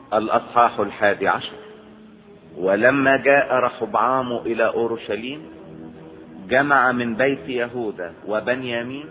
الأصحاح 11. ولما جاء رحبعام إلى أورشليم جمع من بيت يهوذا وبنيامين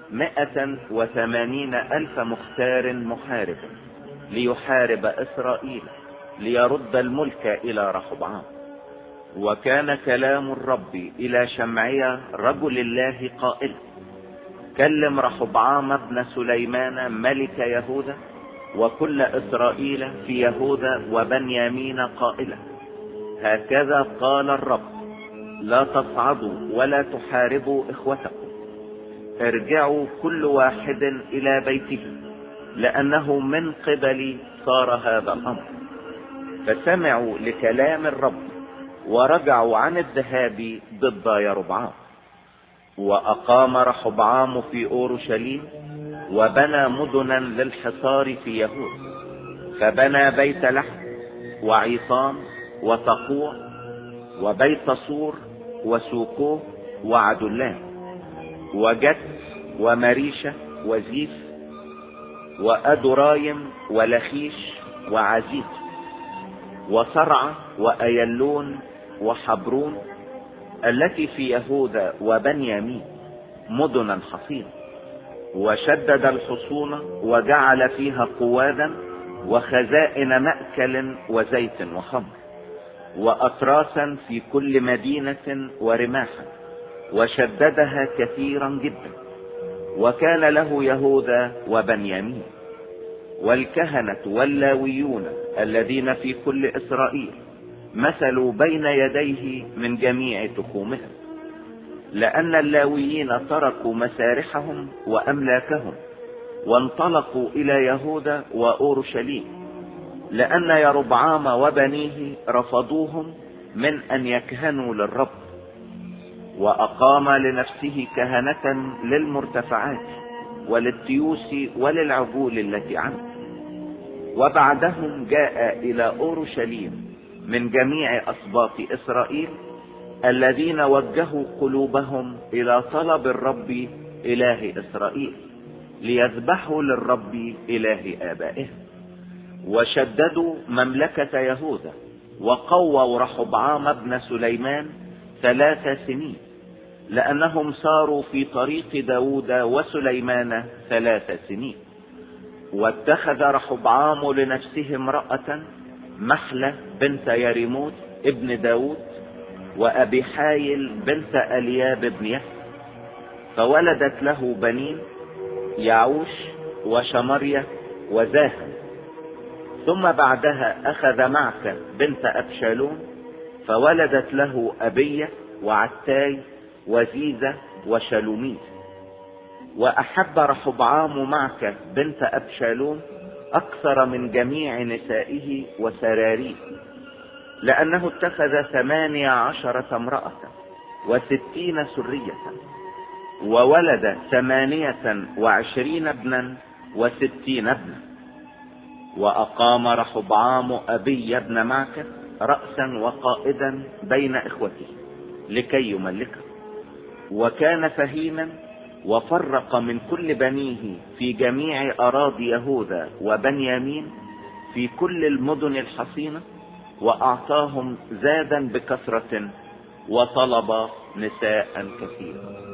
180,000 مختار محارب ليحارب إسرائيل ليرد الملك إلى رحبعام. وكان كلام الرب إلى شمعيا رجل الله قائلا: كلم رحبعام بن سليمان ملك يهوذا وكل إسرائيل في يهوذا وبنيامين قائلا: هكذا قال الرب: لا تصعدوا ولا تحاربوا إخوتكم، ارجعوا كل واحد إلى بيته، لأنه من قبلي صار هذا الأمر. فسمعوا لكلام الرب ورجعوا عن الذهاب ضد يربعام. وأقام رحبعام في أورشليم وبنى مدنا للحصار في يهوذا، فبنى بيت لحم وعيصام وتقوع وبيت صور وسوكوه وعدلان وجت ومريشة وزيف وأدرايم ولخيش وعزيز وصرعة وأيلون وحبرون التي في يهوذا وبنيامين مدنا حصينة. وشدد الحصون وجعل فيها قوادا وخزائن مأكل وزيت وخمر وأتراسا في كل مدينة ورماحا، وشددها كثيرا جدا. وكان له يهوذا وبنيامين والكهنة واللاويون الذين في كل إسرائيل مثلوا بين يديه من جميع تخومهم، لأن اللاويين تركوا مسارحهم وأملاكهم وانطلقوا إلى يهوذا وأورشليم، لأن يربعام وبنيه رفضوهم من أن يكهنوا للرب. وأقام لنفسه كهنة للمرتفعات وللتيوس وللعجول التي عنه. وبعدهم جاء إلى أورشليم من جميع أسباط إسرائيل الذين وجهوا قلوبهم إلى طلب الرب إله إسرائيل ليذبحوا للرب إله آبائهم. وشددوا مملكة يهوذا وقووا رحبعام بن سليمان 3 سنين، لأنهم ساروا في طريق داود وسليمان 3 سنين. واتخذ رحبعام لنفسه امرأة محلة بنت يريموت ابن داود وأبي حايل بنت ألياب بن يسى، فولدت له بنين يعوش وشمرية وزاهن. ثم بعدها أخذ معك بنت أبشالوم فولدت له أبية وعتاي وزيزة وشلوميت. وأحب رحبعام معك بنت أبشالوم أكثر من جميع نسائه وسراريه، لأنه اتخذ 18 امرأة و60 سرية، وولد 28 ابنا و60 ابنا. وأقام رحبعام أبي ابن معك رأسا وقائدا بين إخوته لكي يملكه. وكان فهيما وفرق من كل بنيه في جميع أراضي يهوذا وبنيامين في كل المدن الحصينة، وأعطاهم زادا بكثرة وطلب نساء كثيرة.